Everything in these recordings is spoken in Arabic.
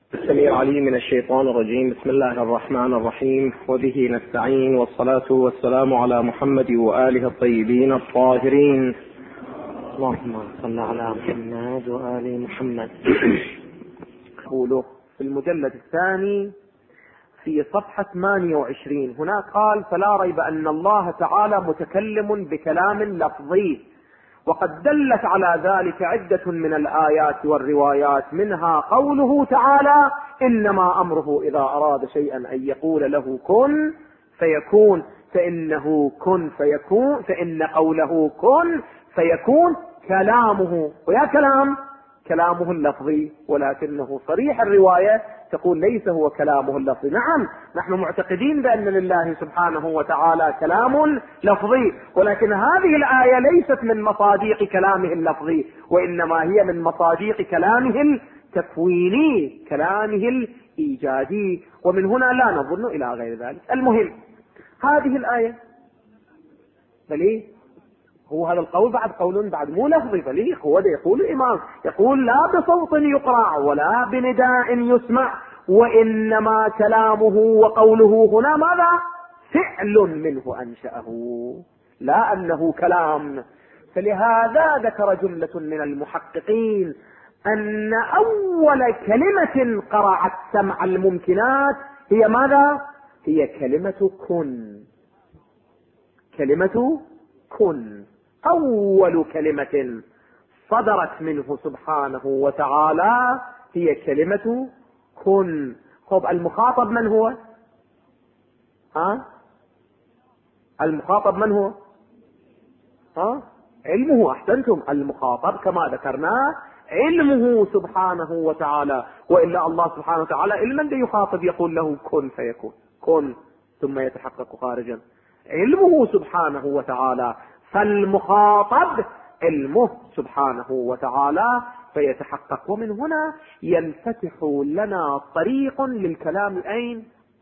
السميع العليم من الشيطان الرجيم. بسم الله الرحمن الرحيم، وبه نستعين، والصلاة والسلام على محمد وآله الطيبين الطاهرين. اللهم صل على محمد وآل محمد. قوله في المجلد الثاني في صفحة 28 هنا قال: فلا ريب أن الله تعالى متكلم بكلام لفظي، وقد دلت على ذلك عدة من الآيات والروايات، منها قوله تعالى: إنما أمره إذا أراد شيئا أن يقول له كن فيكون، فإنه كن فيكون، فإن قوله كن فيكون كلامه، ويا كلامه اللفظي، ولكنه صريح الرواية تقول ليس هو كلامه اللفظي. نعم، نحن معتقدين بأن لله سبحانه وتعالى كلام لفظي، ولكن هذه الآية ليست من مصاديق كلامه اللفظي، وإنما هي من مصاديق كلامه التكويني، كلامه الإيجادي، ومن هنا لا نظن إلى غير ذلك. المهم هذه الآية بل هو هذا القول بعد قول بعد مو لفظي، بل هو يقول الإمام، يقول: لا بصوت يقرع ولا بنداء يسمع، وإنما كلامه وقوله هنا ماذا؟ فعل منه أنشأه، لا أنه كلام. فلهذا ذكر جملة من المحققين أن أول كلمة قرعت سمع الممكنات هي ماذا؟ هي كلمة كن. كلمة كن أول كلمة صدرت منه سبحانه وتعالى هي كلمة كن. طب المخاطب من هو؟ المخاطب من هو؟ علمه. أحسنتم، المخاطب كما ذكرنا علمه سبحانه وتعالى، وإلا الله سبحانه وتعالى علما يخاطب يقول له كن فيكون، كن ثم يتحقق خارجا. علمه سبحانه وتعالى، فالمخاطب علمه سبحانه وتعالى فيتحقق. ومن هنا ينفتح لنا طريق للكلام أين؟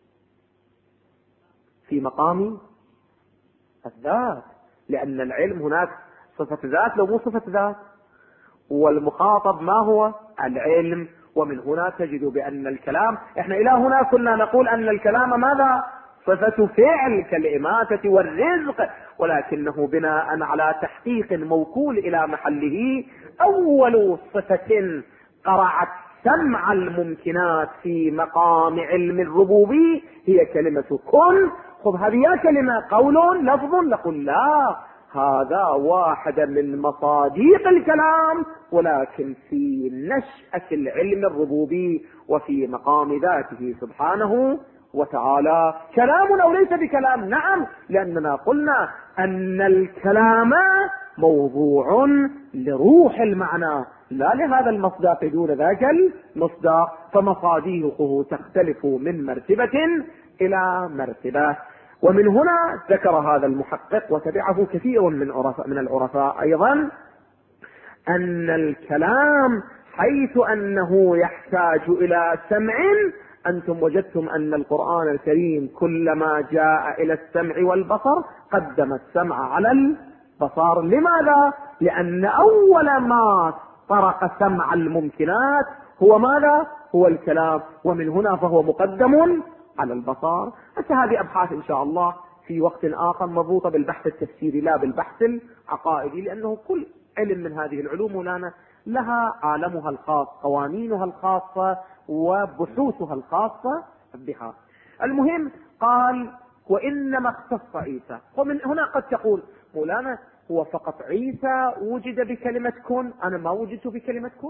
في مقام الذات، لأن العلم هناك صفة ذات لو مو صفة ذات، والمخاطب ما هو؟ العلم. ومن هنا تجد بأن الكلام، احنا إلى هنا كنا نقول أن الكلام ماذا؟ صفة فعل كالإماتة والرزق، ولكنه بناء على تحقيق موكول إلى محله. أول صفة قرعت سمع الممكنات في مقام علم الربوبي هي كلمة كن. خذ هذه كلمة قول لفظ، نقول لا، هذا واحد من مصاديق الكلام، ولكن في نشأة العلم الربوبي وفي مقام ذاته سبحانه وتعالى. كلام أو ليس بكلام؟ نعم، لأننا قلنا أن الكلام موضوع لروح المعنى لا لهذا المصداق دون ذاك المصداق، فمصاديقه تختلف من مرتبة إلى مرتبة. ومن هنا ذكر هذا المحقق وتبعه كثير من العرفاء أيضا أن الكلام حيث أنه يحتاج إلى سمع، أنتم وجدتم أن القرآن الكريم كلما جاء إلى السمع والبصر قدم السمع على البصر. لماذا؟ لأن أول ما طرق سمع الممكنات هو ماذا؟ هو الكلام، ومن هنا فهو مقدم على البصر. هذه أبحاث إن شاء الله في وقت آخر مربوطة بالبحث التفسيري لا بالبحث العقائدي، لأنه كل علم من هذه العلوم لها عالمها الخاص، قوانينها الخاصة وبحوثها الخاصة بها. المهم قال: وإنما اختص عيسى. ومن هنا قد تقول: مولانا هو فقط عيسى وجد بكلمة كن؟ أنا ما وجدت بكلمة كن،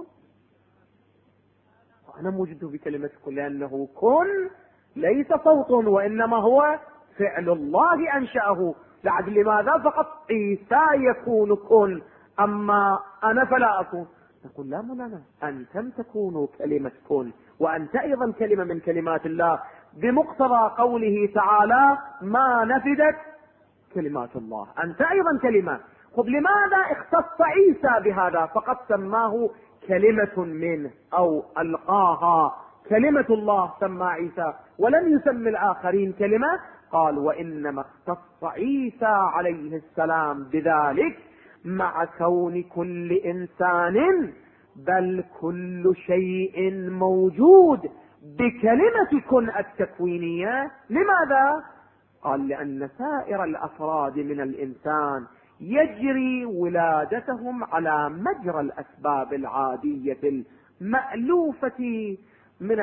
أنا موجد بكلمة كن، لأنه كن ليس صوت، وإنما هو فعل الله أنشأه. بعد لماذا فقط عيسى يكون كن أما أنا فلا أكون؟ نقول: لا مولانا، أنتم تكونوا كلمة كن، وأنت أيضا كلمة من كلمات الله، بمقتضى قوله تعالى: ما نفدت كلمات الله، أنت أيضا كلمة. خب لماذا اختص عيسى بهذا؟ فقد سماه كلمة منه أو ألقاها، كلمة الله سمى عيسى ولم يسمي الآخرين كلمة. قال: وإنما اختص عيسى عليه السلام بذلك مع كون كل إنسان بل كل شيء موجود بكلمة كن التكوينية. لماذا؟ قال لأن سائر الأفراد من الإنسان يجري ولادتهم على مجرى الأسباب العادية المألوفة من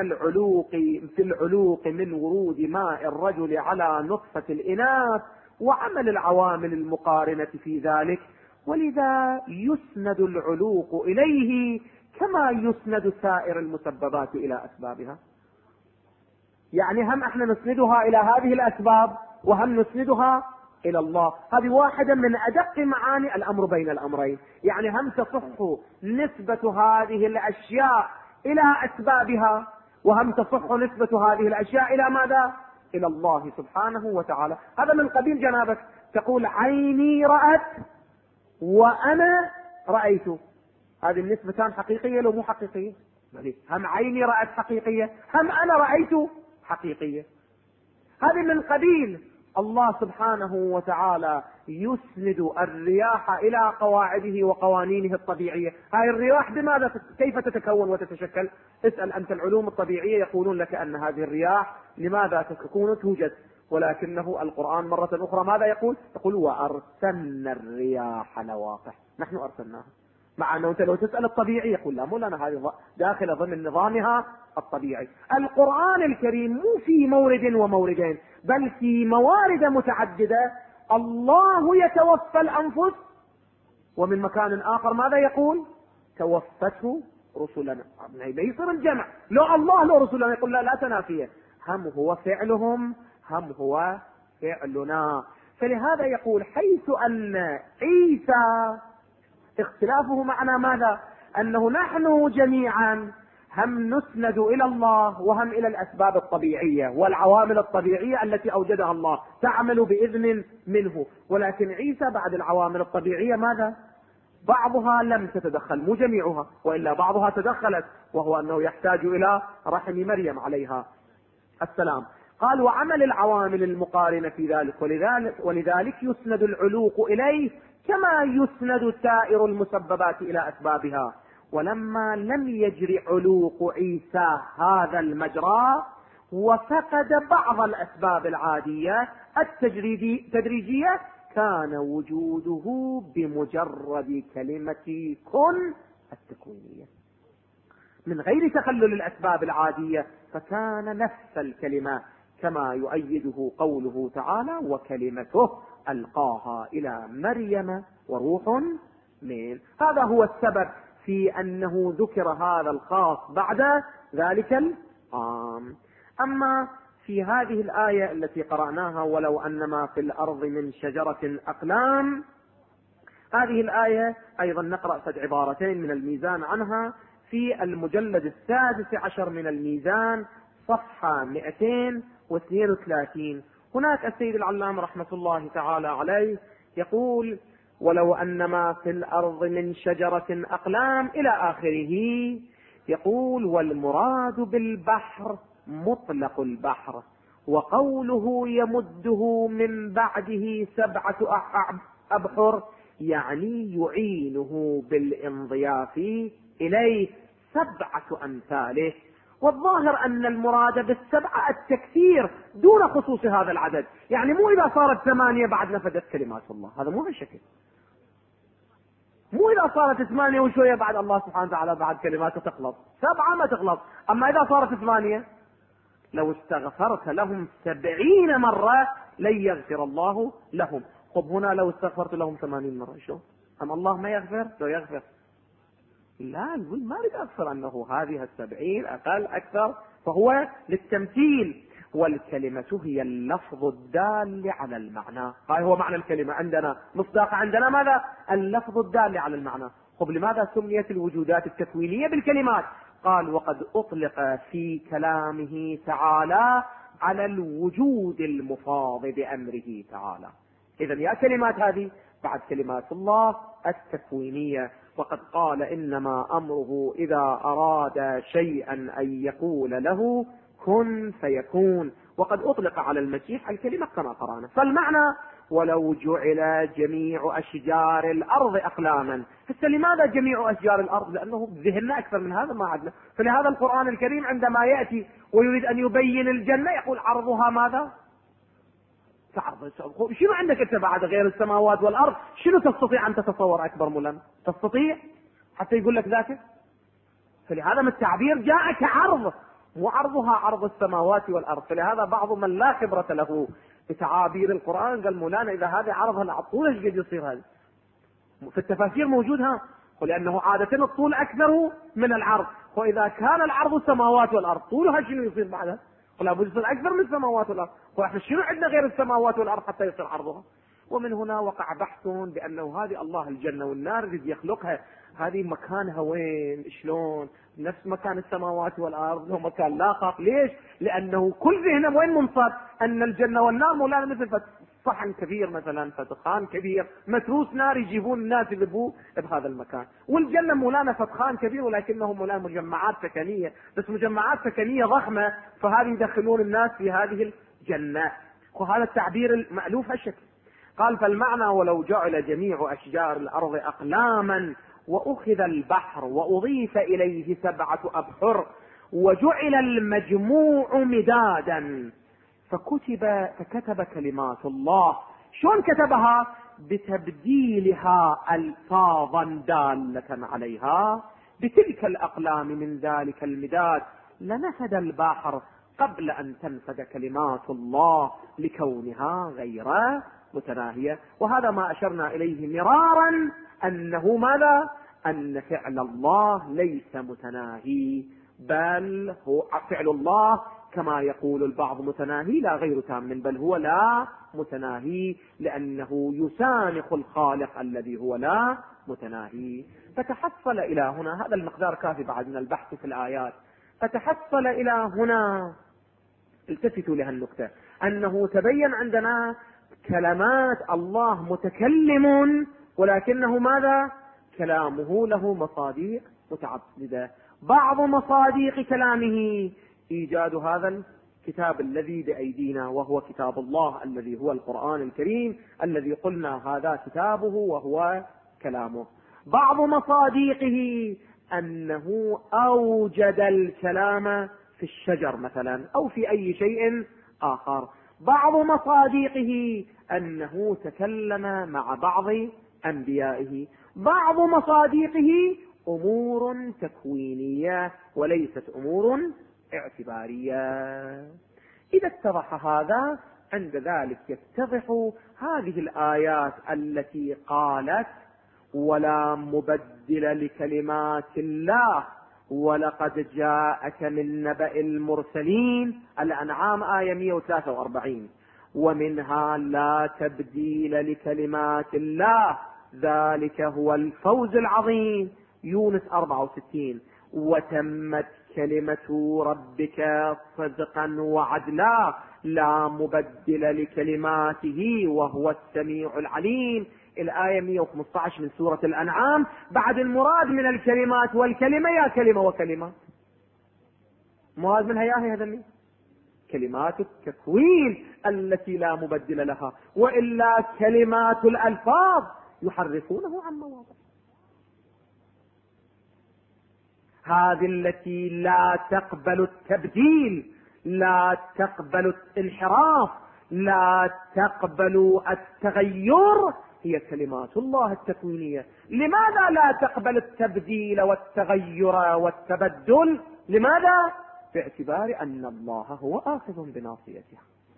العلوق من ورود ماء الرجل على نطفة الإناث وعمل العوامل المقارنة في ذلك، ولذا يسند العلوق إليه كما يسند سائر المسببات إلى أسبابها. يعني هم احنا نسندها إلى هذه الأسباب وهم نسندها إلى الله. هذه واحدة من أدق معاني الأمر بين الأمرين. يعني هم تصح نسبة هذه الأشياء إلى أسبابها، وهم تصح نسبة هذه الأشياء إلى ماذا؟ إلى الله سبحانه وتعالى. هذا من قبيل جنابك تقول عيني رأت وأنا رأيت، هذه النسبتان حقيقية لو مو حقيقية؟ هم عيني رأت حقيقية، هم أنا رأيت حقيقية. هذه من قبيل الله سبحانه وتعالى يسند الرياح إلى قواعده وقوانينه الطبيعية. هاي الرياح بماذا كيف تتكون وتتشكل؟ اسأل أنت العلوم الطبيعية يقولون لك أن هذه الرياح لماذا تكون توجد، ولكنه القرآن مرة أخرى ماذا يقول؟ يقول وأرسلنا الرياح لواقح، نحن أرسلناها. مع أنه أنت لو تسأل الطبيعي يقول لا، مو لنا، هذه داخل ضمن نظامها الطبيعي. القرآن الكريم مو في مورد وموردين، بل في موارد متعددة. الله يتوفى الأنفس، ومن مكان آخر ماذا يقول؟ توفته رسلنا. يصير الجمع، لو الله لو رسلنا، يقول لا تنافية، هم هو فعلهم هم هو فعلنا. فلهذا يقول حيث أن عيسى اختلافه معنا ماذا؟ أنه نحن جميعا هم نسند إلى الله وهم إلى الأسباب الطبيعية والعوامل الطبيعية التي أوجدها الله تعمل بإذن منه، ولكن عيسى بعد العوامل الطبيعية ماذا؟ بعضها لم تتدخل، مو جميعها، وإلا بعضها تدخلت، وهو أنه يحتاج إلى رحم مريم عليها السلام. قال وعمل العوامل المقارنة في ذلك، ولذلك يسند العلوق إليه كما يسند سائر المسببات إلى أسبابها. ولما لم يجري علوق عيسى هذا المجرى وفقد بعض الأسباب العادية التدريجية، كان وجوده بمجرد كلمة كن التكوينية من غير تخلل الأسباب العادية، فكان نفس الكلمة، كما يؤيده قوله تعالى وكلمته ألقاها إلى مريم وروح منه. هذا هو السبب في أنه ذكر هذا الخاص بعد ذلك العام. أما في هذه الآية التي قرأناها ولو أن ما في الأرض من شجرة أقلام، هذه الآية أيضا نقرأ فد عبارتين من الميزان عنها في المجلد 16 من الميزان صفحة 232. هناك السيد العلامة رحمة الله تعالى عليه يقول ولو أن ما في الأرض من شجرة أقلام إلى آخره. يقول والمراد بالبحر مطلق البحر، وقوله يمده من بعده 7 أبحر يعني يعينه بالانضياف إليه 7 أمثاله. والظاهر أن المراد بالسبعة التكثير دون خصوص هذا العدد، يعني مو إذا صارت 8 بعد نفدت كلمات الله، هذا مو بالشكل، مو إذا صارت 8 وشوية بعد الله سبحانه وتعالى بعد كلماته تخلص، 7 ما تخلص. أما إذا صارت 8 لو استغفرت لهم 70 مرة لن يغفر الله لهم. طب هنا لو استغفرت لهم 80 مرة شو؟ أم الله ما يغفر؟ لو يغفر لا نقول ما بدي أغفر، أنه هذه 70 أقل أكثر، فهو للتمثيل. والكلمة هي اللفظ الدال على المعنى، هاي هو معنى الكلمة عندنا، مصداق عندنا ماذا؟ اللفظ الدال على المعنى. طب لماذا سميت الوجودات التكوينية بالكلمات؟ قال وقد أطلق في كلامه تعالى على الوجود المفاض بأمره تعالى. إذن يا كلمات هذه بعد كلمات الله التكوينية، وقد قال إنما أمره إذا أراد شيئا أن يقول له كن فيكون. وقد أطلق على المسيح الكلمة كما قرأنا. فالمعنى ولو جعل جميع أشجار الأرض أقلاما. هسه لماذا جميع أشجار الأرض؟ لأنه ذهننا أكثر من هذا ما عندنا. فلهذا القرآن الكريم عندما يأتي ويريد أن يبين الجنة يقول عرضها ماذا؟ كعرض السماء. شنو عندك أنت بعد غير السماوات والأرض؟ شنو تستطيع أن تتصور أكبر ملم؟ تستطيع حتى يقول لك ذاته؟ فلهذا التعبير جاء كعرض، وعرضها عرض السماوات والأرض. فلهذا بعض من لا خبرة له بتعابير القرآن قال مولانا إذا هذا عرضها الطول ايش قد يصير هذا؟ في التفاسير موجودها، ولأنه عادة الطول أكثر من العرض، وإذا كان العرض السماوات والأرض طولها شنو يصير بعدها؟ ولا بد يصير أكثر من السماوات والأرض، وإحنا شنو عندنا غير السماوات والأرض حتى يصير عرضها؟ ومن هنا وقع بحث بأنه هذه الله الجنة والنار الذي يخلقها هذه مكانها وين؟ شلون؟ نفس مكان السماوات والأرض، هو مكان لاقق. ليش؟ لأنه كل ذهنه وين منصب؟ أن الجنة والنار مولانا مثل صحن كبير مثلا، فتخان كبير متروس نار يجيبون الناس يذبوه بهذا المكان. والجنة مولانا فتخان كبير ولكنه مولانا مجمعات سكنية، بس مجمعات سكنية ضخمة، فهذه يدخلون الناس في هذه الجنة. وهذا التعبير المألوف هالشكل. قال فالمعنى ولو جعل جميع أشجار الأرض أقلاما وأخذ البحر وأضيف إليه 7 أبحر وجعل المجموع مدادا فكتب كلمات الله. شلون كتبها؟ بتبديلها ألفاظا دالة عليها بتلك الأقلام من ذلك المداد لنفد البحر قبل أن تنفد كلمات الله لكونها غير متناهية. وهذا ما أشرنا إليه مرارا أنه ماذا؟ أن فعل الله ليس متناهي، بل هو فعل الله كما يقول البعض متناهي لا غير تام، بل هو لا متناهي لأنه يسانخ الخالق الذي هو لا متناهي. فتحصل إلى هنا، هذا المقدار كافي بعد من البحث في الآيات، فتحصل إلى هنا التفتوا لها النكتة أنه تبين عندنا كلمات الله متكلم، ولكنه ماذا؟ كلامه له مصادق متعددة. بعض مصادق كلامه إيجاد هذا الكتاب الذي بأيدينا وهو كتاب الله الذي هو القرآن الكريم الذي قلنا هذا كتابه وهو كلامه. بعض مصادقه أنه أوجد الكلام في الشجر مثلا أو في أي شيء آخر. بعض مصادقه أنه تكلم مع بعض أنبيائه. بعض مصادقه أمور تكوينية وليست أمور اعتبارية. إذا اتضح هذا عند ذلك يتضح هذه الآيات التي قالت ولا مبدل لكلمات الله ولقد جاءك من نبأ المرسلين. الأنعام آية 143. ومنها لا تبديل لكلمات الله ذلك هو الفوز العظيم. يونس 64. وتمت كلمة ربك صدقا وعدلا لا مبدل لكلماته وهو السميع العليم. الآية 115 من سورة الأنعام. بعد المراد من الكلمات والكلمة يا كلمة وكلمة، مراد منها يا هي هذا كلمات التكوين التي لا مبدل لها، وإلا كلمات الألفاظ يحرفونه عن مواضع. هذه التي لا تقبل التبديل، لا تقبل الانحراف، لا تقبل التغير، هي كلمات الله التكوينية. لماذا لا تقبل التبديل والتغير والتبدل؟ لماذا؟ باعتبار أن الله هو آخذ بناصيتها.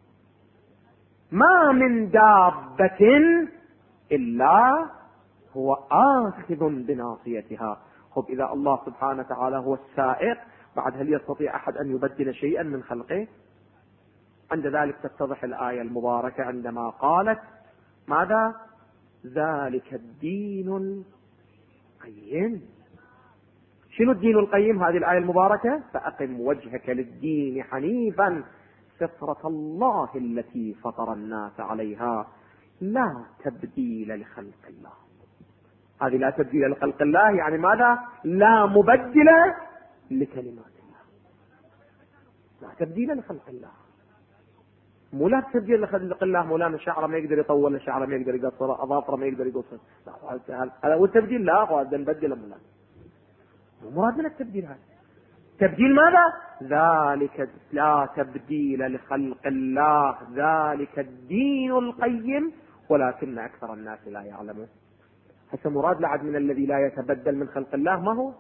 ما من دابة إلا هو آخذ بناصيتها. خب إذا الله سبحانه وتعالى هو السائق، بعد هل يستطيع أحد أن يبدل شيئا من خلقه؟ عند ذلك تتضح الآية المباركة عندما قالت ماذا؟ ذلك الدين القيم. شنو الدين القيم؟ هذه الآية المباركة فأقم وجهك للدين حنيفا فطرة الله التي فطر الناس عليها لا تبديل لخلق الله. هذه لا تبديل لخلق الله يعني ماذا؟ لا مبدل لكلمات الله، لا تبديل لخلق الله. مو لا تبديل لخلق الله، مولانا شعره ما يقدر يطول، شعره ما يقدر يقصر، اظافره ما يقدر يقصر، هذا هو التبديل. لا هذا نبدله مولانا، مو مراد من التبديل هذا. تبديل ماذا؟ ذلك لا تبديل لخلق الله، ذلك الدين القيم ولكن أكثر الناس لا يعلمون. هسه مراد لعد من الذي لا يتبدل من خلق الله ما هو؟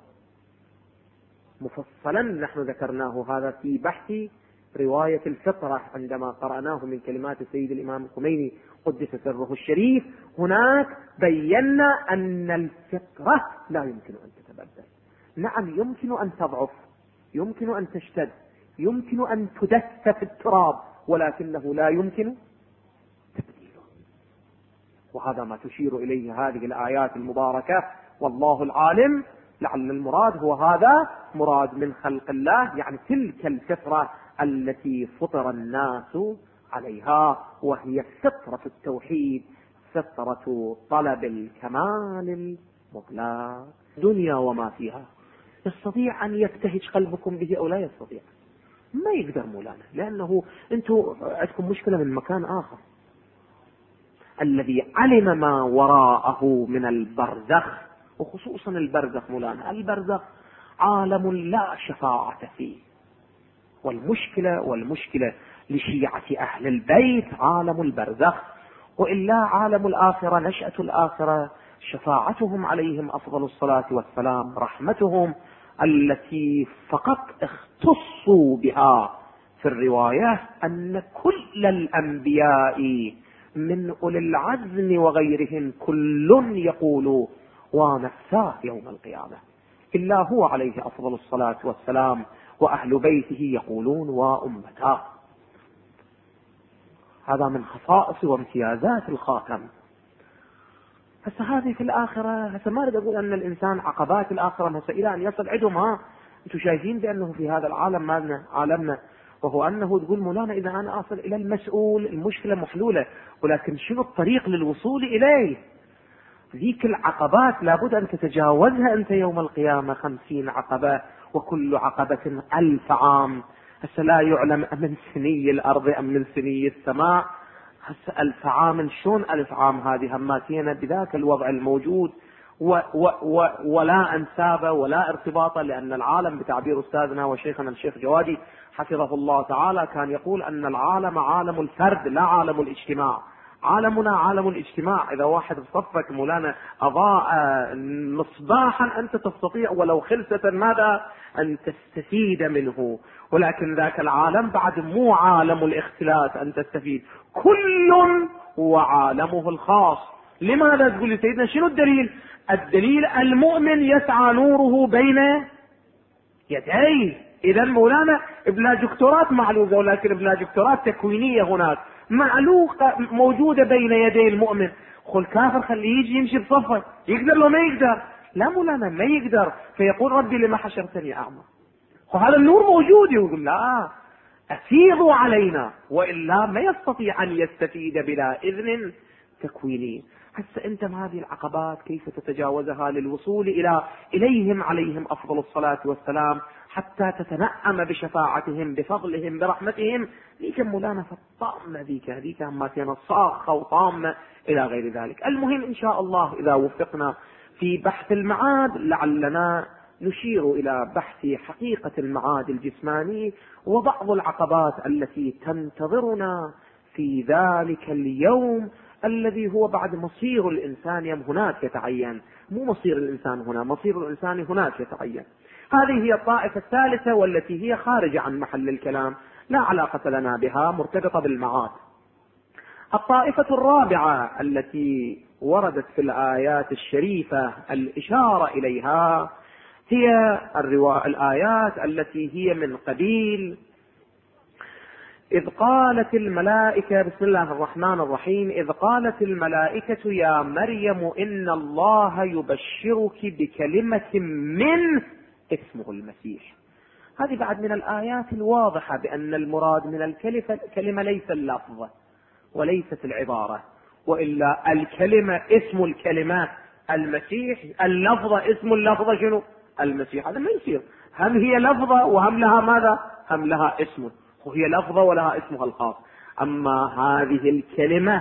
مفصلا نحن ذكرناه هذا في بحث رواية الفطرة عندما قرأناه من كلمات السيد الإمام الخميني قدس سره الشريف. هناك بينا أن الفطرة لا يمكن أن تتبدل. نعم يمكن أن تضعف، يمكن أن تشتد، يمكن أن تدس في التراب، ولكنه لا يمكن تبديله. وهذا ما تشير إليه هذه الآيات المباركة، والله العالم. لعل المراد هو هذا، مراد من خلق الله يعني تلك الفطرة التي فطر الناس عليها، وهي فطرة التوحيد، فطرة طلب الكمال المطلق. دنيا وما فيها يستطيع أن يبتهج قلبكم به أو لا يستطيع؟ ما يقدر مولانا، لأنه أنتم عندكم مشكلة من مكان آخر. الذي علم ما وراءه من البرزخ، وخصوصا البرزخ مولانا، البرزخ عالم لا شفاعة فيه. والمشكلة لشيعة أهل البيت عالم البرزخ، وإلا عالم الآخرة، نشأة الآخرة، شفاعتهم عليهم أفضل الصلاة والسلام، رحمتهم التي فقط اختصوا بها في الرواية أن كل الأنبياء من أولي العزم وغيرهم كل يقول ونفساه يوم القيامة، إلا هو عليه أفضل الصلاة والسلام وأهل بيته يقولون وأمته. هذا من خصائص وامتيازات الخاتم. هسه هذه في الآخرة، هسه ما أريد أقول أن الإنسان عقبات الآخرة هسه إلى أن يصل عندهم. أنتم شايفين بأنه في هذا العالم مالنا عالمنا، وهو أنه تقول مولانا إذا أنا أصل إلى المسؤول المشكلة محلولة، ولكن شنو الطريق للوصول إليه؟ ذيك العقبات لابد أن تتجاوزها أنت يوم القيامة. 50 عقبة، وكل عقبة 1000 عام. هسه لا يعلم من سني الأرض أم من سني السماء. هسه 1000 عام، شون 1000 عام هذه هماتينا بذاك الوضع الموجود، ولا أنساب ولا ارتباط، لأن العالم بتعبير أستاذنا وشيخنا الشيخ جوادي حفظه الله تعالى كان يقول أن العالم عالم الفرد لا عالم الاجتماع. عالمنا عالم الاجتماع. إذا واحد صفك مولانا أضاء مصباحا أنت تستطيع ولو خلسة ماذا أن تستفيد منه، ولكن ذاك العالم بعد مو عالم الاختلاس أن تستفيد، كل وعالمه الخاص. لماذا تقول لي سيدنا شنو الدليل؟ الدليل المؤمن يسعى نوره بين يديه. إذا مولانا بلاجكتورات معلوقة، ولكن بلاجكتورات تكوينية هناك معلوقة موجودة بين يدي المؤمن. خل كافر خليه يجي يمشي بصفه، يقدر لو ما يقدر؟ لا مولانا ما يقدر، فيقول ربي لما حشرتني أعمى. وهذا النور موجود، يقول لا أفيضوا علينا، وإلا ما يستطيع أن يستفيد بلا إذن تكويني. هسه أنت هذه العقبات كيف تتجاوزها للوصول إليهم عليهم أفضل الصلاة والسلام، حتى تتنعم بشفاعتهم بفضلهم برحمتهم. ذيك مولانا فالطامة، ذيك هماتنا صاخة وطامة إلى غير ذلك. المهم إن شاء الله إذا وفقنا في بحث المعاد لعلنا نشير إلى بحث حقيقة المعاد الجسماني وبعض العقبات التي تنتظرنا في ذلك اليوم الذي هو بعد مصير الإنسان هناك يتعين، مو مصير الإنسان هنا، مصير الإنسان هناك يتعين. هذه هي الطائفة الثالثة والتي هي خارجة عن محل الكلام، لا علاقة لنا بها، مرتبطة بالمعاد. الطائفة الرابعة التي وردت في الآيات الشريفة الإشارة إليها هي الآيات التي هي من قبيل إذ قالت الملائكة، بسم الله الرحمن الرحيم، إذ قالت الملائكة يا مريم إن الله يبشرك بكلمة من اسمه المسيح. هذه بعد من الآيات الواضحة بأن المراد من الكلمة ليس اللفظ وليست العبارة، وإلا الكلمة اسم الكلمة المسيح، اللفظة اسم اللفظة شنو؟ المسيح. هذا ما يصير. هم هي لفظة وهم لها ماذا؟ هم لها اسم، وهي لفظة ولها اسمها الخاص. أما هذه الكلمة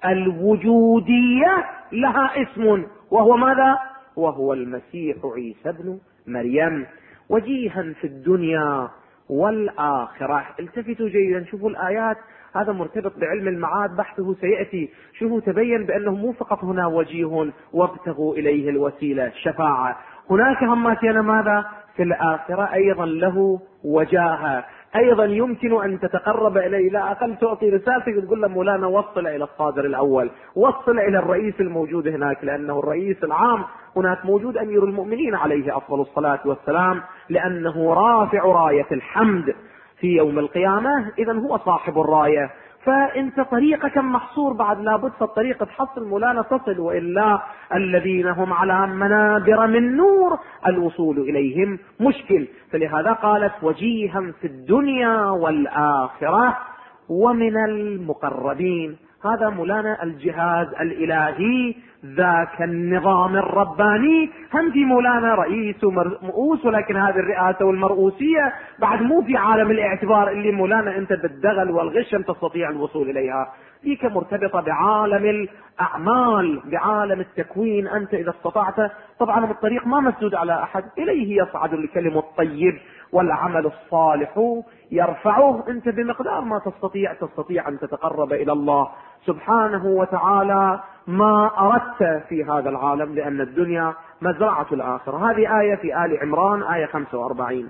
الوجودية لها اسم، وهو ماذا؟ وهو المسيح عيسى ابن مريم، وجيها في الدنيا والآخرة. التفتوا جيدا، شوفوا الآيات، هذا مرتبط بعلم المعاد، بحثه سيأتي. شوفوا، تبين بأنه مو فقط هنا وجيه وابتغوا إليه الوسيلة الشفاعة، هناك هماتنا ماذا؟ في الآخرة أيضا له وجاهة، أيضا يمكن أن تتقرب إليه، لا أقل تعطي رسالتك تقول له مولانا وصل إلى الصادر الأول، وصل إلى الرئيس الموجود هناك، لأنه الرئيس العام هناك موجود أمير المؤمنين عليه أفضل الصلاة والسلام، لأنه رافع راية الحمد في يوم القيامة، إذا هو صاحب الراية. فانت طريقك محصور بعد، لابد في الطريق تحصل مولانا تصل، وإلا الذين هم على منابر من نور الوصول إليهم مشكل. فلهذا قالت وجيها في الدنيا والآخرة ومن المقربين. هذا مولانا الجهاز الإلهي، ذاك النظام الرباني. هم في مولانا رئيس ومرؤوس، ولكن هذه الرئاسة والمرؤوسية بعد مو في عالم الاعتبار اللي مولانا انت بالدغل والغش تستطيع الوصول اليها. فيك مرتبطة بعالم الأعمال، بعالم التكوين. أنت إذا استطعت، طبعا الطريق ما مسدود على أحد، إليه يصعد الكلم الطيب والعمل الصالح يرفعه. أنت بمقدار ما تستطيع أن تتقرب إلى الله سبحانه وتعالى ما أردت في هذا العالم، لأن الدنيا مزرعة الآخرة. هذه آية في آل عمران، آية 45.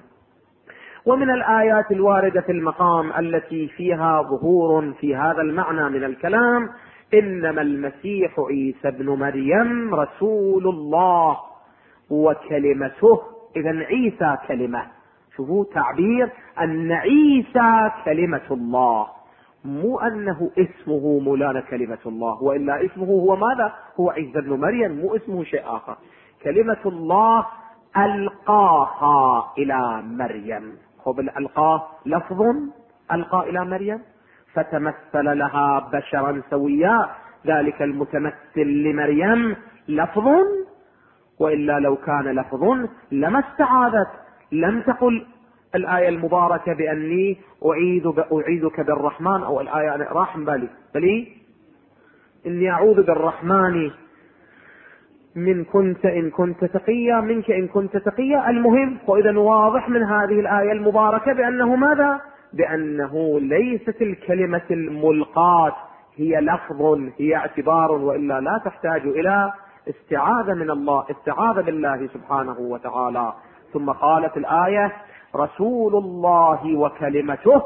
ومن الآيات الواردة في المقام التي فيها ظهور في هذا المعنى من الكلام: إنما المسيح عيسى ابن مريم رسول الله وكلمته. إذن عيسى كلمة، شوفوا تعبير أن عيسى كلمة الله، مو أنه اسمه مولانا كلمة الله، وإلا اسمه هو ماذا؟ هو عيسى ابن مريم، مو اسمه شيء آخر. كلمة الله ألقاها إلى مريم. ألقاه لفظ، ألقى إلى مريم فتمثل لها بشرا سويا، ذلك المتمثل لمريم لفظ، وإلا لو كان لفظ لما استعاذت، لم تقل الآية المباركة بأني أعيذك بالرحمن، أو الآية أنا راح بالي بلي إني أعوذ بالرحمن من كنت إن كنت تقيا، منك إن كنت تقيا. المهم، وإذا واضح من هذه الآية المباركة بأنه ماذا؟ بأنه ليست الكلمة الملقاة هي لفظ، هي اعتبار، وإلا لا تحتاج إلى استعاذة من الله، استعاذة بالله سبحانه وتعالى. ثم قالت الآية رسول الله وكلمته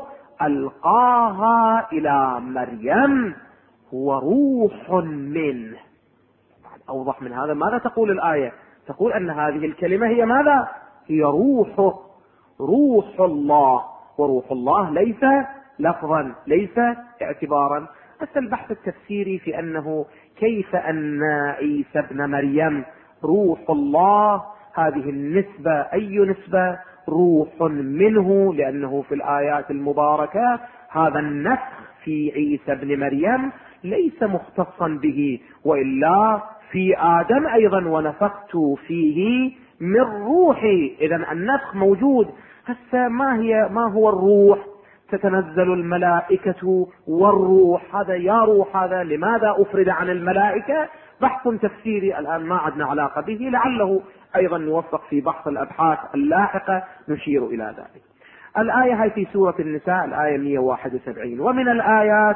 ألقاها إلى مريم وروح منه. أوضح من هذا ماذا تقول الآية؟ تقول أن هذه الكلمة هي ماذا؟ هي روحه، روح الله. وروح الله ليس لفظا، ليس اعتبارا. بس البحث التفسيري في أنه كيف أن عيسى ابن مريم روح الله، هذه النسبة أي نسبة؟ روح منه، لأنه في الآيات المباركة هذا النفخ في عيسى ابن مريم ليس مختصا به، وإلا في آدم أيضا ونفخت فيه من روحي. إذن النفخ موجود. هسه ما هو الروح؟ تتنزل الملائكة والروح، هذا يا روح، هذا لماذا أفرد عن الملائكة؟ بحث تفسيري الآن ما عندنا علاقة به، لعله أيضا نوفق في بحث الأبحاث اللاحقة نشير إلى ذلك. الآية هي في سورة النساء، الآية 171. ومن الآيات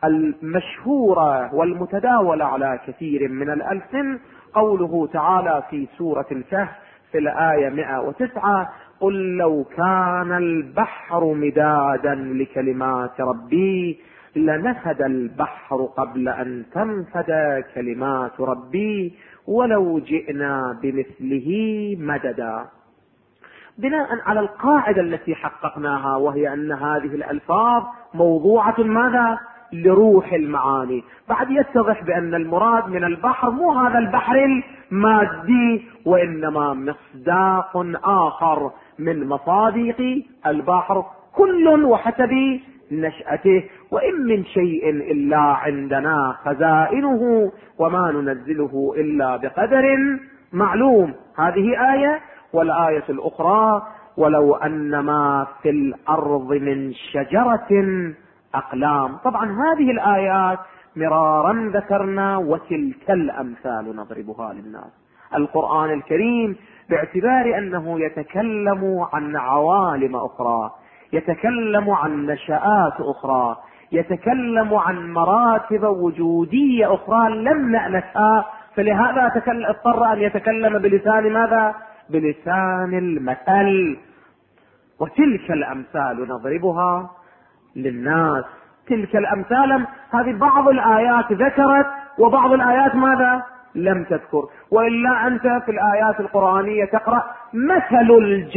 المشهورة والمتداولة على كثير من الألسن قوله تعالى في سورة الكهف في الآية 109: قل لو كان البحر مدادا لكلمات ربي لنفد البحر قبل أن تنفد كلمات ربي ولو جئنا بمثله مددا. بناء على القاعدة التي حققناها، وهي أن هذه الألفاظ موضوعة ماذا؟ لروح المعاني. بعد يتضح بأن المراد من البحر مو هذا البحر المادي، وإنما مصداق آخر من مصادق البحر، كل وحسب نشأته. وإن من شيء إلا عندنا خزائنه وما ننزله إلا بقدر معلوم. هذه آية. والآية الأخرى: ولو أن ما في الأرض من شجرة أقلام. طبعا هذه الآيات مرارا ذكرنا وتلك الأمثال نضربها للناس. القرآن الكريم باعتبار أنه يتكلم عن عوالم أخرى، يتكلم عن نشآت أخرى، يتكلم عن مراتب وجودية أخرى لم نأنسها، فلهذا اضطر أن يتكلم بلسان ماذا؟ بلسان المثل. وتلك الأمثال نضربها للناس. تلك الأمثال هذه بعض الآيات ذكرت وبعض الآيات ماذا؟ لم تذكر. وإلا أنت في الآيات القرآنية تقرأ مثل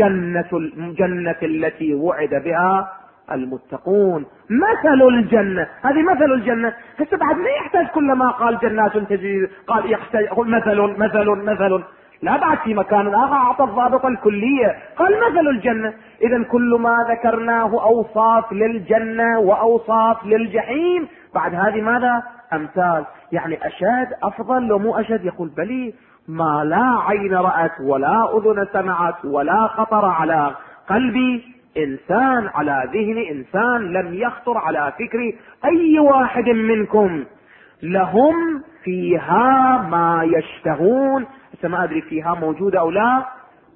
الجنة التي وعد بها المتقون. مثل الجنة، هذه مثل الجنة. هسه بعد ما يحتاج كلما قال جنات تجري قال يحتاج مثل مثل مثل، لا بعد في مكان آخر أعطى الضابط الكلية قال مثل الجنة. إذا كل ما ذكرناه أوصاف للجنة وأوصاف للجحيم، بعد هذه ماذا؟ أمثال. يعني أشد أفضل لو مو أشد؟ يقول بلي، ما لا عين رأت ولا أذن سمعت ولا خطر على قلب إنسان، على ذهن إنسان، لم يخطر على فكر أي واحد منكم. لهم فيها ما يشتهون، ما أدري فيها موجودة أو لا،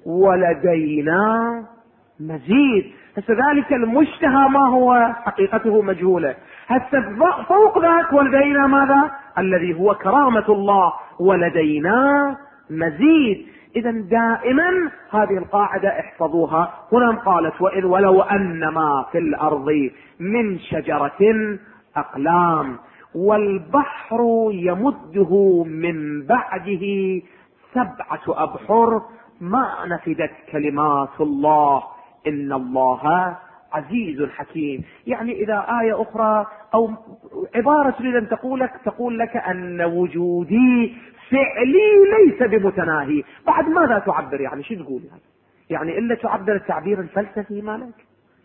ولدينا مزيد. ذلك المشتهى ما هو؟ حقيقته مجهولة. فوق ذاك ولدينا ماذا؟ الذي هو كرامة الله، ولدينا مزيد. إذا دائما هذه القاعدة احفظوها. هنا قالت وإن ولو أن ما في الأرض من شجرة أقلام والبحر يمده من بعده 7 أبحر ما نفدت كلمات الله إن الله عزيز حكيم. يعني إذا آية أخرى أو عبارة تريد أن تقول لك أن وجودي فعلي ليس بمتناهي، بعد ماذا تعبر؟ يعني شو تقول؟ يعني إلا تعبر التعبير الفلسفي مالك،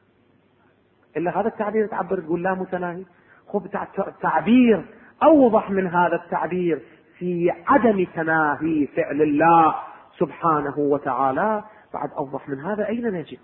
إلا هذا التعبير تعبر تقول لا متناهي. خب تعبير أوضح من هذا التعبير في عدم تناهي فعل الله سبحانه وتعالى، بعد أوضح من هذا أين نجد؟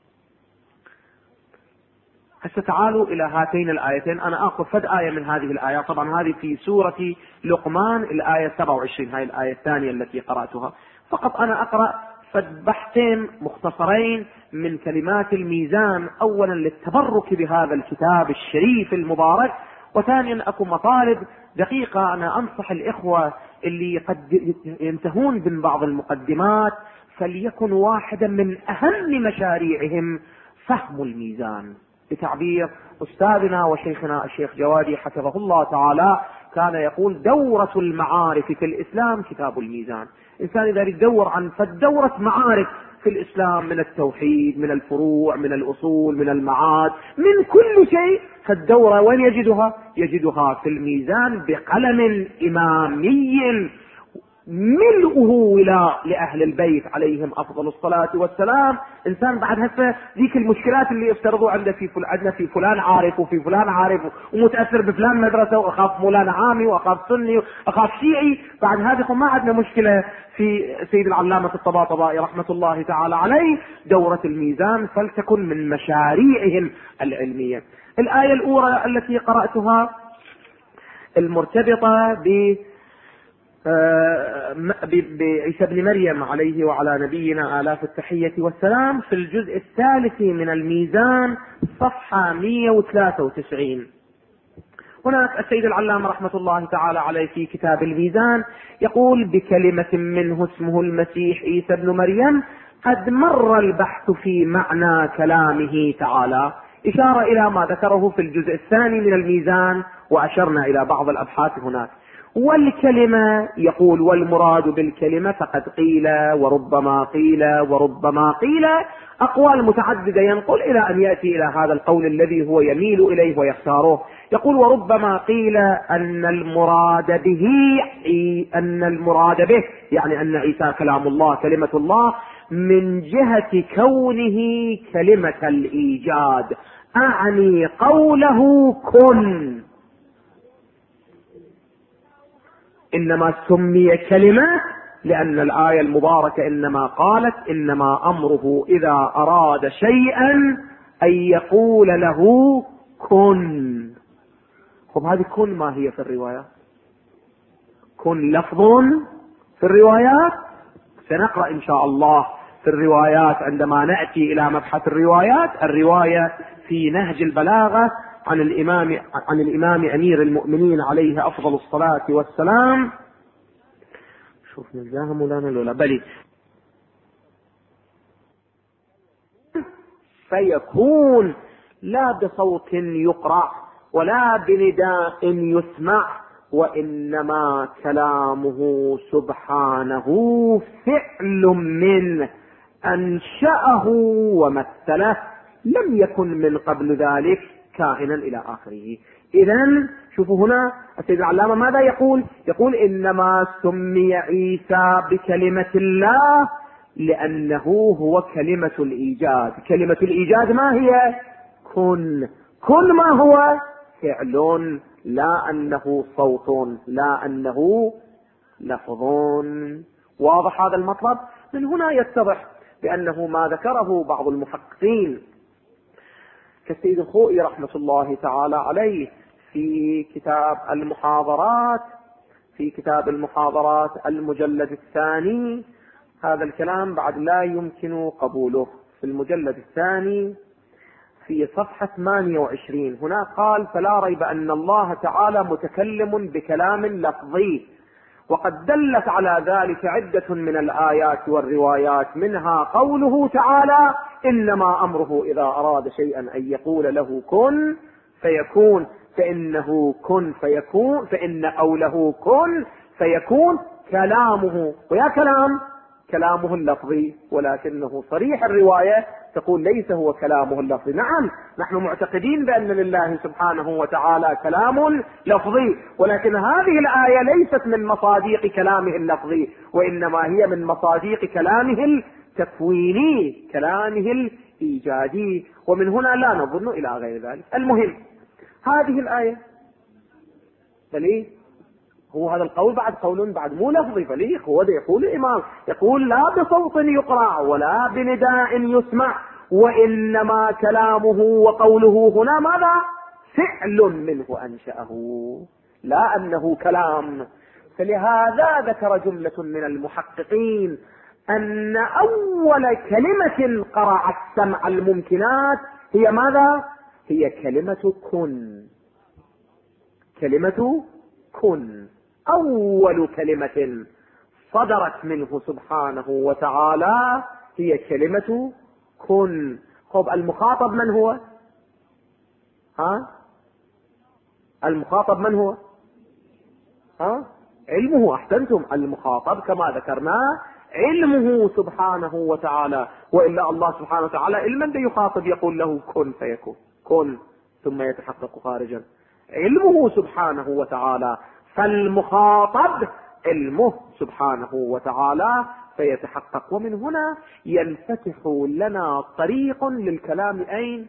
هسه تعالوا إلى هاتين الآيتين. أنا أخذ فد آية من هذه الآيات. طبعا هذه في سورة لقمان الآية 27، هاي الآية الثانية التي قرأتها. فقط أنا أقرأ فد بحثين مختصرين من كلمات الميزان، أولا للتبرك بهذا الكتاب الشريف المبارك، وثانيا أكون مطالب دقيقة. أنا أنصح الإخوة اللي قد ينتهون من بعض المقدمات فليكن واحدا من أهم مشاريعهم فهم الميزان. بتعبير أستاذنا وشيخنا الشيخ جوادي حفظه الله تعالى كان يقول دورة المعارف في الإسلام كتاب الميزان. إنسان إذا يدور عن فالدورة معارف في الإسلام من التوحيد، من الفروع، من الأصول، من المعاد، من كل شيء، فالدورة وين يجدها في الميزان بقلم إمامي ملؤه ولاء لأهل البيت عليهم أفضل الصلاة والسلام. إنسان بعد هسه ذيك المشكلات اللي يفترضوا عندنا في فلان عارف وفي فلان عارف ومتأثر بفلان مدرسة وأخاف مولانا عامي وأخاف سني وأخاف شيعي، بعد هذه ما عندنا مشكلة في سيد العلامة الطباطبائي رحمة الله تعالى عليه. دورة الميزان فلتكن من مشاريعهم العلمية. الآية الأولى التي قرأتها المرتبطة بعيسى بن مريم عليه وعلى نبينا آلاف التحية والسلام في الجزء الثالث من الميزان صفحة 193. هناك السيد العلامة رحمة الله تعالى عليه في كتاب الميزان يقول بكلمة منه اسمه المسيح عيسى بن مريم قد مر البحث في معنى كلامه تعالى، إشارة إلى ما ذكره في الجزء الثاني من الميزان، وأشرنا إلى بعض الأبحاث هناك. والكلمة يقول والمراد بالكلمة فقد قيل وربما قيل وربما قيل، أقوال متعددة ينقل إلى أن يأتي إلى هذا القول الذي هو يميل إليه ويختاره. يقول وربما قيل أن المراد به يعني أن عيسى كلام الله كلمة الله من جهة كونه كلمة الإيجاد، أعني قوله كن، إنما سمي كلمة لأن الآية المباركة إنما قالت إنما أمره إذا أراد شيئا أن يقول له كن. خب هذه كن ما هي في الروايات؟ كن لفظ في الروايات، سنقرأ إن شاء الله في الروايات عندما نأتي إلى مبحث الروايات. الرواية في نهج البلاغة عن الإمام أمير المؤمنين عليه أفضل الصلاة والسلام. شوف نجاها مولانا لولا بلي. فيكون لا بصوت يقرأ ولا بنداء يسمع، وإنما كلامه سبحانه فعل منه أنشأه ومثله، لم يكن من قبل ذلك كائنا إلى آخره. إذن شوفوا هنا السيد العلامة ماذا يقول؟ يقول إنما سمي عيسى بكلمة الله لأنه هو كلمة الإيجاد. كلمة الإيجاد ما هي؟ كن. كن ما هو؟ فعل، لا أنه صوت، لا أنه لفظ. واضح هذا المطلب؟ من هنا يتضح بأنه ما ذكره بعض المحققين كالسيد الخوئي رحمة الله تعالى عليه في كتاب المحاضرات المجلد الثاني، هذا الكلام بعد لا يمكن قبوله. في المجلد الثاني في صفحة 28 هنا قال: فلا ريب أن الله تعالى متكلم بكلام لفظي، وقد دلت على ذلك عدة من الآيات والروايات، منها قوله تعالى: إنما أمره إذا أراد شيئا أن يقول له كن فيكون، فإنه كن فيكون، فإن قوله كن فيكون كلامه، ويا كلامه اللفظي، ولكنه صريح الرواية تقول ليس هو كلامه اللفظي. نعم نحن معتقدين بأن لله سبحانه وتعالى كلام لفظي، ولكن هذه الآية ليست من مصاديق كلامه اللفظي، وإنما هي من مصاديق كلامه التكويني، كلامه الإيجادي، ومن هنا لا نظن إلى غير ذلك. المهم هذه الآية بلي هو هذا القول بعد قول بعد مو لفظي بليغ، هو ده يقول الإمام، يقول لا بصوت يقرأ ولا بنداء يسمع، وإنما كلامه وقوله هنا ماذا؟ فعل منه أنشأه، لا أنه كلام. فلهذا ذكر جملة من المحققين أن أول كلمة قرأت سمع الممكنات هي ماذا؟ هي كلمة كن. كلمة كن أول كلمة صدرت منه سبحانه وتعالى هي كلمة كن. خب المخاطب من هو؟ المخاطب من هو؟ علمه. أحسنتم، المخاطب كما ذكرنا علمه سبحانه وتعالى، وإلا الله سبحانه وتعالى علما يخاطب يقول له كن فيكون، كن ثم يتحقق خارجا. علمه سبحانه وتعالى، فالمخاطب علمه سبحانه وتعالى فيتحقق. ومن هنا ينفتح لنا طريق للكلام أين؟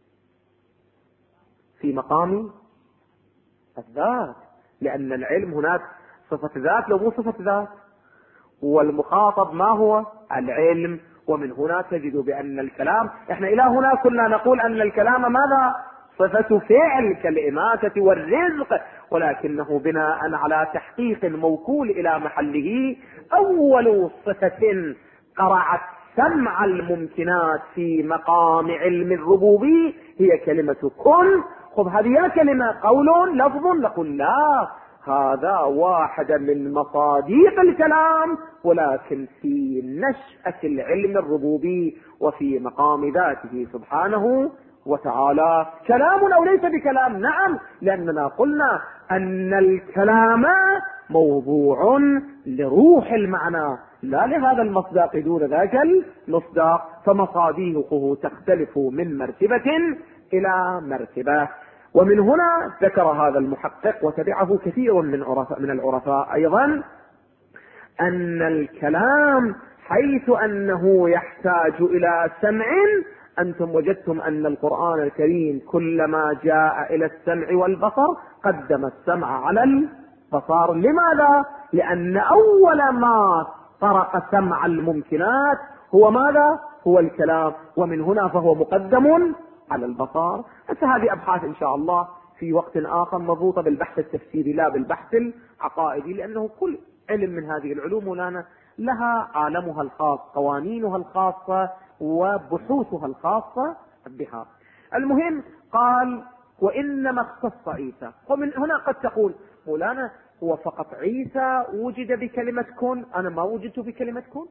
في مقام الذات، لأن العلم هناك صفة ذات لو مو صفة ذات، والمخاطب ما هو؟ العلم. ومن هنا تجد بأن الكلام، احنا إلى هنا كنا نقول أن الكلام ماذا؟ صفة فعل كالإماتة والرزق، ولكنه بناء على تحقيق موكول إلى محله. أول صفة قرعت سمع الممكنات في مقام علم الربوبي هي كلمة كن. خذ هذه كلمة قول لفظ، نقول لا، هذا واحد من مصاديق الكلام، ولكن في نشأة العلم الربوبي وفي مقام ذاته سبحانه وتعالى. كلام أو ليس بكلام؟ نعم، لأننا قلنا أن الكلام موضوع لروح المعنى لا لهذا المصداق دون ذاك المصداق، فمصاديقه تختلف من مرتبة إلى مرتبة. ومن هنا ذكر هذا المحقق وتبعه كثير من العرفاء أيضا أن الكلام حيث أنه يحتاج إلى سمع، أنتم وجدتم أن القرآن الكريم كلما جاء إلى السمع والبصر قدم السمع على البصر. لماذا؟ لأن أول ما طرق سمع الممكنات هو ماذا؟ هو الكلام، ومن هنا فهو مقدم على البصر. هذه أبحاث إن شاء الله في وقت آخر مربوطة بالبحث التفسيري لا بالبحث العقائدي، لأنه كل علم من هذه العلوم لها عالمها الخاص، قوانينها الخاصة وبحوثها الخاصة بها. المهم قال وإنما اختص عيسى. ومن هنا قد تقول مولانا هو فقط عيسى وجد بكلمة كن، أنا ما وجدت بكلمة كن،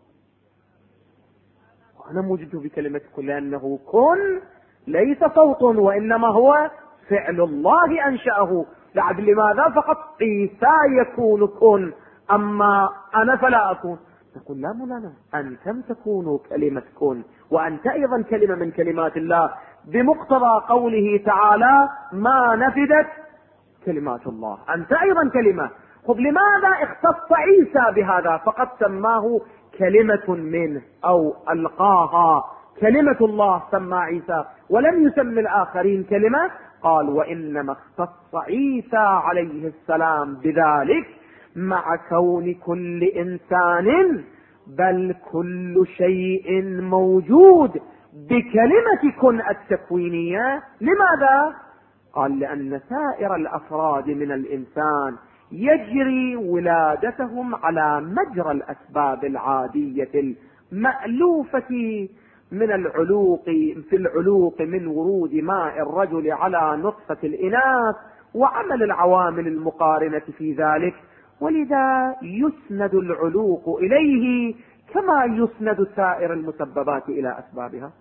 أنا وجدت بكلمة كن لأنه كن ليس صوت وإنما هو فعل الله أنشأه. لماذا فقط عيسى يكون كن أما أنا فلا أكون؟ نقول لا مولانا، أنتم تكونوا كلمة كن، وأنت أيضا كلمة من كلمات الله بمقتضى قوله تعالى ما نفدت كلمات الله، أنت أيضا كلمة. خذ لماذا اختص عيسى بهذا؟ فقد سماه كلمة منه أو ألقاها، كلمة الله سمى عيسى ولم يسمي الآخرين كلمة. قال وإنما اختص عيسى عليه السلام بذلك مع كون كل إنسان بل كل شيء موجود بكلمة كن التكوينية. لماذا؟ قال لأن سائر الأفراد من الإنسان يجري ولادتهم على مجرى الأسباب العادية المألوفة من العلوق، في العلوق من ورود ماء الرجل على نطفة الإناث وعمل العوامل المقارنة في ذلك، ولذا يسند العلوق إليه كما يسند سائر المسببات إلى أسبابها.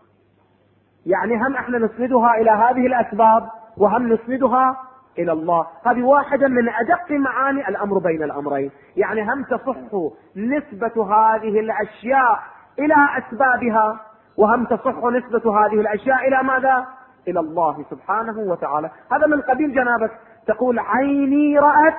يعني هم احنا نسندها إلى هذه الأسباب وهم نسندها إلى الله. هذه واحدة من أدق معاني الأمر بين الأمرين. يعني هم تصح نسبة هذه الأشياء إلى أسبابها، وهم تصح نسبة هذه الأشياء إلى ماذا؟ إلى الله سبحانه وتعالى. هذا من قبيل جنابك تقول عيني رأت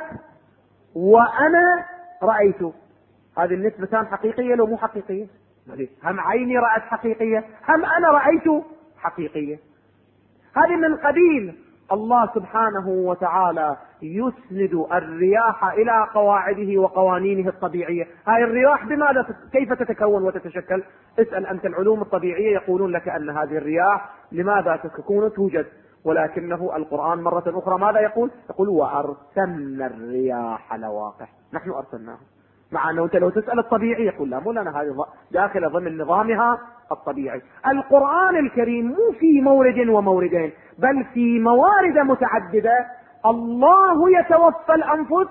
وأنا رأيت، هذه النسبتان حقيقية لو مو حقيقية؟ هم عيني رأت حقيقية، هم أنا رأيت حقيقية. هذه من قبيل الله سبحانه وتعالى يسند الرياح إلى قواعده وقوانينه الطبيعية. هاي الرياح بماذا كيف تتكون وتتشكل؟ اسأل أنت العلوم الطبيعية يقولون لك أن هذه الرياح لماذا تكون توجد، ولكنه القرآن مرة أخرى ماذا يقول؟ يقول وأرسلنا الرياح لواقح، نحن أرسلناها. مع أنه أنت لو تسأل الطبيعي يقول لا مولانا هذه داخل ضمن نظامها الطبيعي. القرآن الكريم مو في مورد وموردين بل في موارد متعددة. الله يتوفى الأنفس،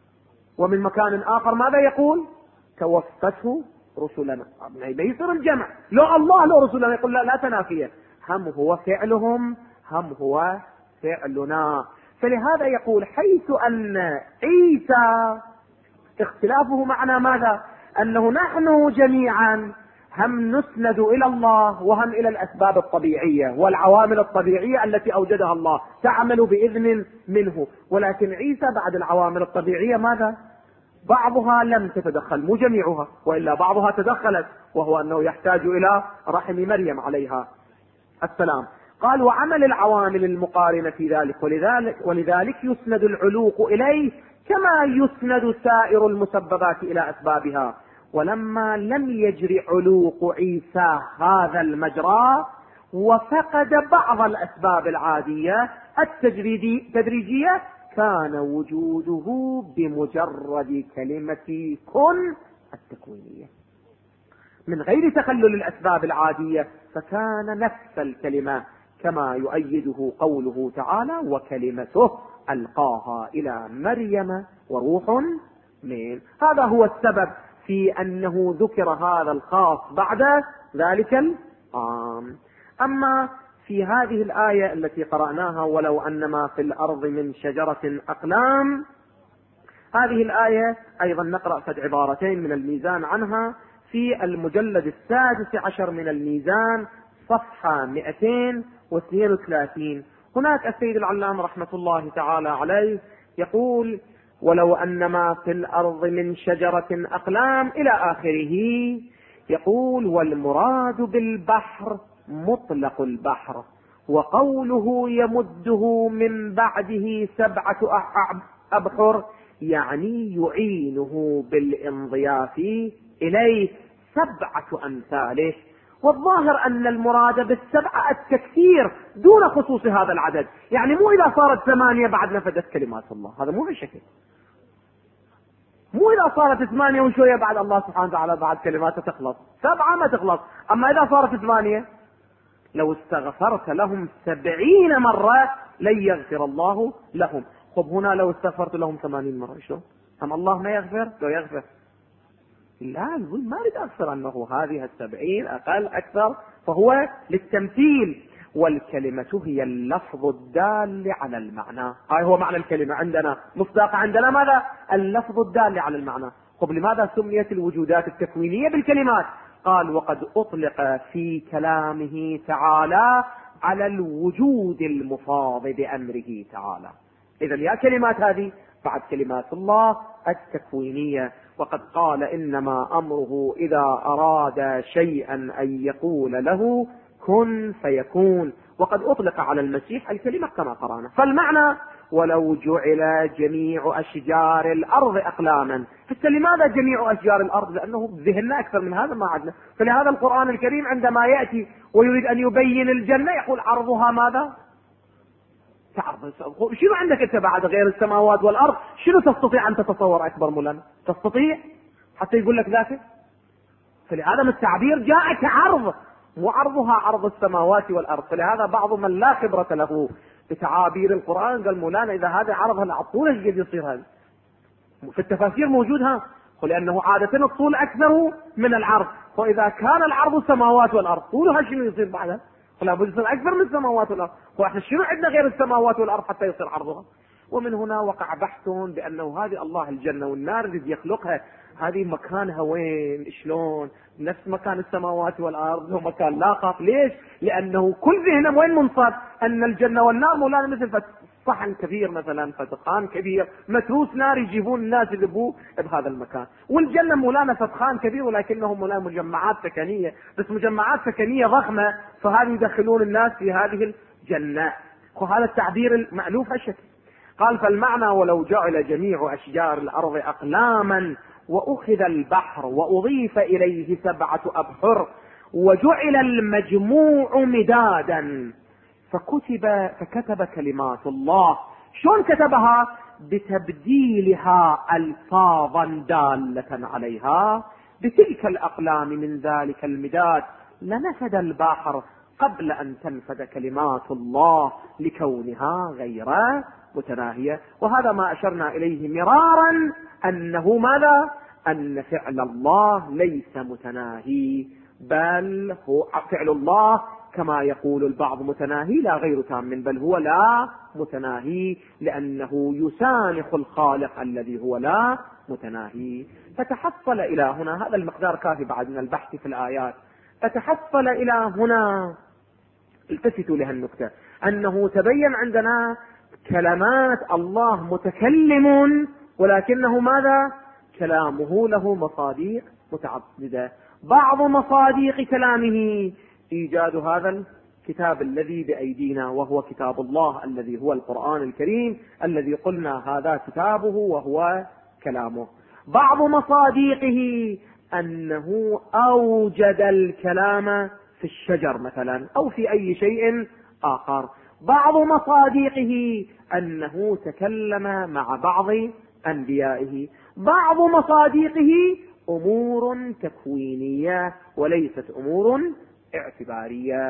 ومن مكان آخر ماذا يقول؟ توفته رسلنا. بيصير الجمع، لو الله لو رسلنا يقول لا تنافية، هم هو فعلهم هم هو فعلنا. فلهذا يقول حيث أن عيسى اختلافه معنا ماذا؟ أنه نحن جميعا هم نسند إلى الله وهم إلى الأسباب الطبيعية والعوامل الطبيعية التي أوجدها الله تعمل بإذن منه، ولكن عيسى بعد العوامل الطبيعية ماذا؟ بعضها لم تتدخل، مو جميعها، وإلا بعضها تدخلت، وهو أنه يحتاج إلى رحم مريم عليها السلام. قال وعمل العوامل المقارنة في ذلك، ولذلك يسند العلوق إليه كما يسند سائر المسببات إلى أسبابها. ولما لم يجري علوق عيسى هذا المجرى وفقد بعض الأسباب العادية التدريجية كان وجوده بمجرد كلمة كن التكوينية من غير تخلل الأسباب العادية، فكان نفس الكلمة كما يؤيده قوله تعالى وكلمته ألقاها إلى مريم وروح منه. هذا هو السبب في أنه ذكر هذا الخاص بعد ذلك العام. أما في هذه الآية التي قرأناها ولو أن ما في الأرض من شجرة أقلام، هذه الآية أيضا نقرأ فد عبارتين من الميزان عنها في المجلد 16 من الميزان صفحة 232. هناك السيد العلامة رحمة الله تعالى عليه يقول ولو أن ما في الأرض من شجرة أقلام إلى آخره. يقول والمراد بالبحر مطلق البحر، وقوله يمده من بعده 7 أبحر يعني يعينه بالانضياف إليه 7 أمثاله. والظاهر أن المراد بالسبعة التكثير دون خصوص هذا العدد، يعني مو إذا صارت 8 بعد نفدت كلمات الله، هذا مو هالشكل. مو إذا صارت 8 وشوية بعد الله سبحانه وتعالى بعد كلماته تخلص، 7 ما تخلص. أما إذا صارت 8 لو استغفرت لهم 70 مرة لن يغفر الله لهم. خب هنا لو استغفرت لهم 80 مرة شلون؟ أم الله ما يغفر؟ لو يغفر. لا ما أريد أكثر، أنه هذه 70 أقل أكثر فهو للتمثيل. والكلمة هي اللفظ الدال على المعنى، هاي هو معنى الكلمة عندنا، مصداق عندنا ماذا؟ اللفظ الدال على المعنى. طب لماذا سميت الوجودات التكوينية بالكلمات؟ قال وقد أطلق في كلامه تعالى على الوجود المفاض بأمره تعالى. إذا يا كلمات هذه بعد كلمات الله التكوينية. وقد قال إنما أمره إذا أراد شيئا أن يقول له كن فيكون. وقد أطلق على المسيح الكلمة كما قرأنا. فالمعنى ولو جعل جميع أشجار الأرض أقلاما. فلماذا جميع أشجار الأرض؟ لأنه ذهننا أكثر من هذا ما عدنا. فلهذا القرآن الكريم عندما يأتي ويريد أن يبين الجنة يقول عرضها ماذا؟ تعرض. شنو عندك أنت بعد غير السماوات والأرض؟ شنو تستطيع أن تتصور أكبر مولانا؟ تستطيع حتى يقول لك ذاك؟ فلهذا التعبير جاء كعرض، وعرضها عرض السماوات والأرض. فلهذا بعض من لا خبرة له بتعابير القرآن قال مولانا إذا هذا عرضها الطول ايش قد يصير هذا؟ في التفاسير موجودها، لأنه عادة الطول أكثر من العرض، وإذا كان العرض السماوات والأرض طولها شنو يصير بعدها؟ فلا بد يصير أكثر من السماوات والأرض، وإحنا شنو عندنا غير السماوات والأرض حتى يصير عرضها؟ ومن هنا وقع بحث بأنه هذه الله الجنة والنار الذي يخلقها هذه مكانها وين؟ شلون؟ نفس مكان السماوات والأرض، هو مكان لاقط. ليش؟ لأنه كل ذهنهم وين منصب؟ أن الجنة والنار مولانا مثل صحن كبير مثلا، فتخان كبير متروس نار يجيبون الناس يذبوه بهذا المكان. والجنة مولانا فتخان كبير ولكنهم مولانا مجمعات سكنية، بس مجمعات سكنية ضخمة، فهذه يدخلون الناس في هذه الجنة. وهذا التعبير المألوف هالشكل. قال فالمعنى ولو جعل جميع أشجار الأرض أقلاما وأخذ البحر وأضيف إليه 7 أبحر وجعل المجموع مدادا فكتب كلمات الله. شلون كتبها؟ بتبديلها ألفاظا دالة عليها بتلك الأقلام من ذلك المداد لنفد البحر قبل أن تنفد كلمات الله لكونها غير متناهية. وهذا ما أشرنا إليه مرارا أنه ماذا؟ أن فعل الله ليس متناهي، بل هو فعل الله كما يقول البعض متناهي لا غير تام، بل هو لا متناهي لأنه يسانخ الخالق الذي هو لا متناهي. فتحصل إلى هنا، هذا المقدار كافي بعد من البحث في الآيات، فتحصل إلى هنا التفتوا لها النكتة أنه تبين عندنا كلمات الله متكلم ولكنه ماذا؟ كلامه له مصادق متعددة. بعض مصادق كلامه إيجاد هذا الكتاب الذي بأيدينا وهو كتاب الله الذي هو القرآن الكريم الذي قلنا هذا كتابه وهو كلامه. بعض مصادقه أنه أوجد الكلام في الشجر مثلا أو في أي شيء آخر. بعض مصادقه أنه تكلم مع بعض أنبيائه. بعض مصادقه أمور تكوينية وليست أمور اعتبارية.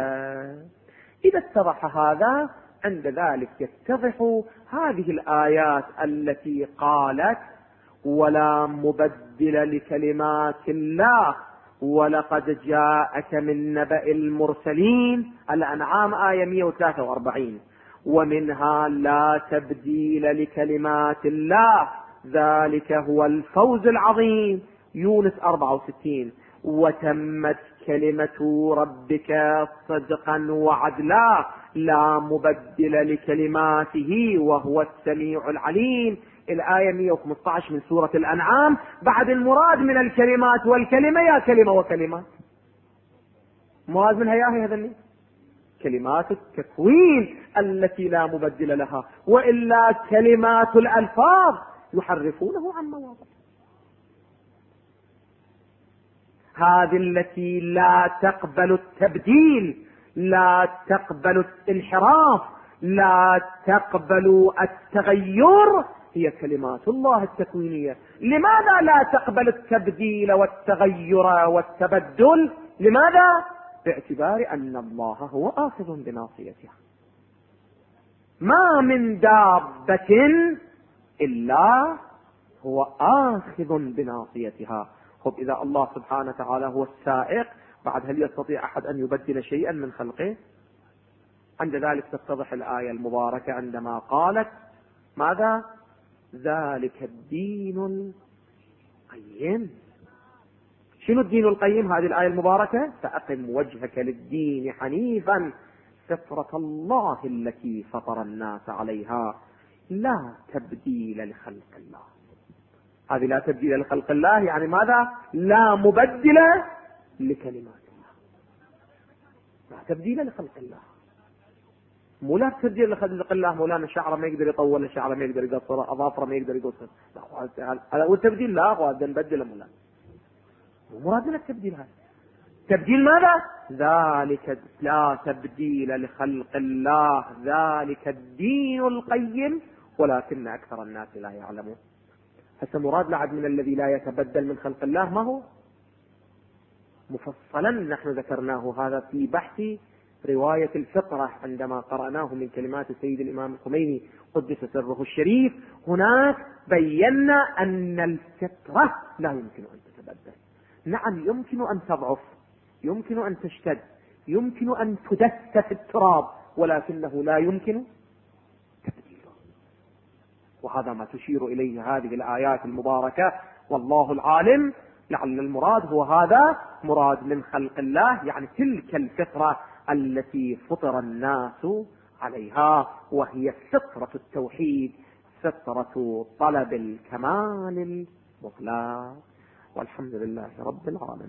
إذا اتضح هذا عند ذلك يتضح هذه الآيات التي قالت ولا مبدل لكلمات الله ولقد جاءك من نبأ المرسلين. الأنعام آية 143. ومنها لا تبديل لكلمات الله ذلك هو الفوز العظيم. يونس 64. وتمت كلمة ربك صدقا وعدلا لا مبدل لكلماته وهو السميع العليم. الآية 115 من سورة الأنعام. بعد المراد من الكلمات والكلمة يا كلمة وكلمات، مراد منها يا هذا كلمات التكوين التي لا مبدل لها، وإلا كلمات الألفاظ يحرفونه عن مواضع. هذه التي لا تقبل التبديل، لا تقبل الانحراف، لا تقبل التغير، هي كلمات الله التكوينية. لماذا لا تقبل التبديل والتغير والتبدل؟ لماذا؟ باعتبار أن الله هو آخذ بناصيتها. ما من دابة إلا هو آخذ بناصيتها. خب إذا الله سبحانه وتعالى هو السائق، بعد هل يستطيع أحد أن يبدل شيئا من خلقه؟ عند ذلك تتضح الآية المباركة عندما قالت ماذا؟ ذلك الدين القيم. شنو الدين القيم؟ هذه الآية المباركة: فأقم وجهك للدين حنيفا فطرة الله التي فطر الناس عليها لا تبديل لخلق الله. هذه لا تبديل لخلق الله يعني ماذا؟ لا مبدل لكلمات الله، لا تبديل لخلق الله. مو لا تبديل لخلق الله مولانا شعره ما يقدر يطول، شعره ما يقدر يقصر، اظافره ما يقدر يقصر، هذا هو التبديل. لا هذا نبدله مولانا، مو مرادنا التبديل. هذا تبديل ماذا؟ ذلك لا تبديل لخلق الله ذلك الدين القيم ولكن أكثر الناس لا يعلمون. هسه مراد لعد من الذي لا يتبدل من خلق الله ما هو؟ مفصلا نحن ذكرناه هذا في بحث رواية الفطرة عندما قرأناه من كلمات السيد الإمام الخميني قدس سره الشريف. هناك بينا أن الفطرة لا يمكن أن تتبدل. نعم يمكن أن تضعف، يمكن أن تشتد، يمكن أن تدس في التراب، ولكنه لا يمكن تبديله. وهذا ما تشير إليه هذه الآيات المباركة، والله العالم. لعل المراد هو هذا، مراد من خلق الله يعني تلك الفطرة التي فطر الناس عليها، وهي فطرة التوحيد، فطرة طلب الكمال المطلق. والحمد لله رب العالمين.